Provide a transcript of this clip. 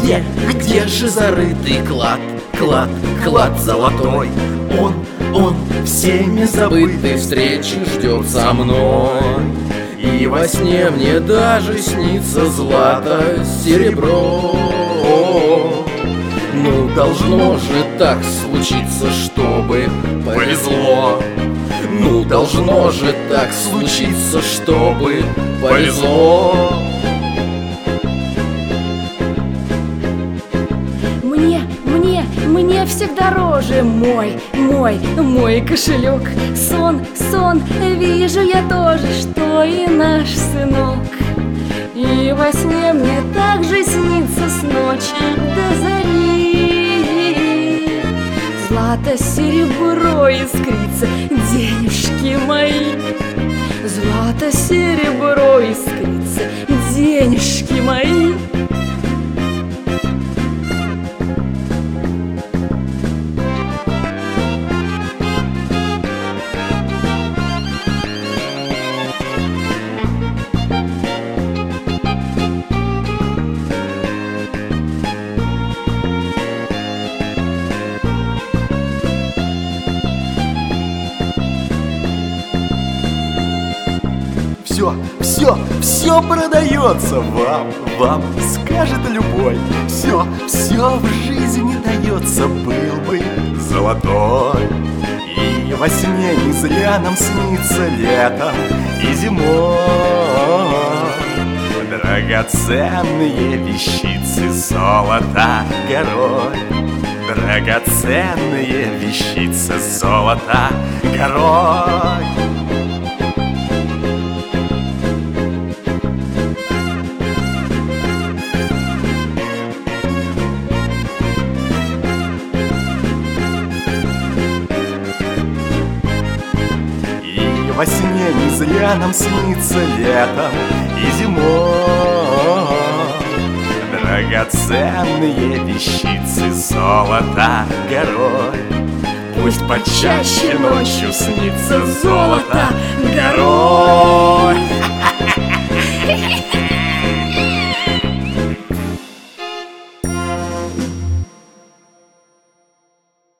где же зарытый клад, клад, клад золотой? Он всеми забытой встречи ждет со мной. И во сне мне даже снится злато серебро. Ну, должно же так случиться, чтобы повезло. Ну, должно же так случиться, чтобы повезло. Мне всегда дороже мой кошелек. Сон, вижу я тоже, что и наш сынок. И во сне мне также снится с ночи до зари. Злато, серебро искрится, денежки мои. Злато, серебро искрится, денежки мои. Все продается вам скажет любой. Все в жизни дается, был бы золотой. И во сне не зря нам снится летом и зимой. Драгоценные вещицы золота горой. Драгоценные вещицы золота горой. Во сне не зря нам снится летом и зимой. Драгоценные вещицы золота горой. Пусть почаще ночью снится золото горой.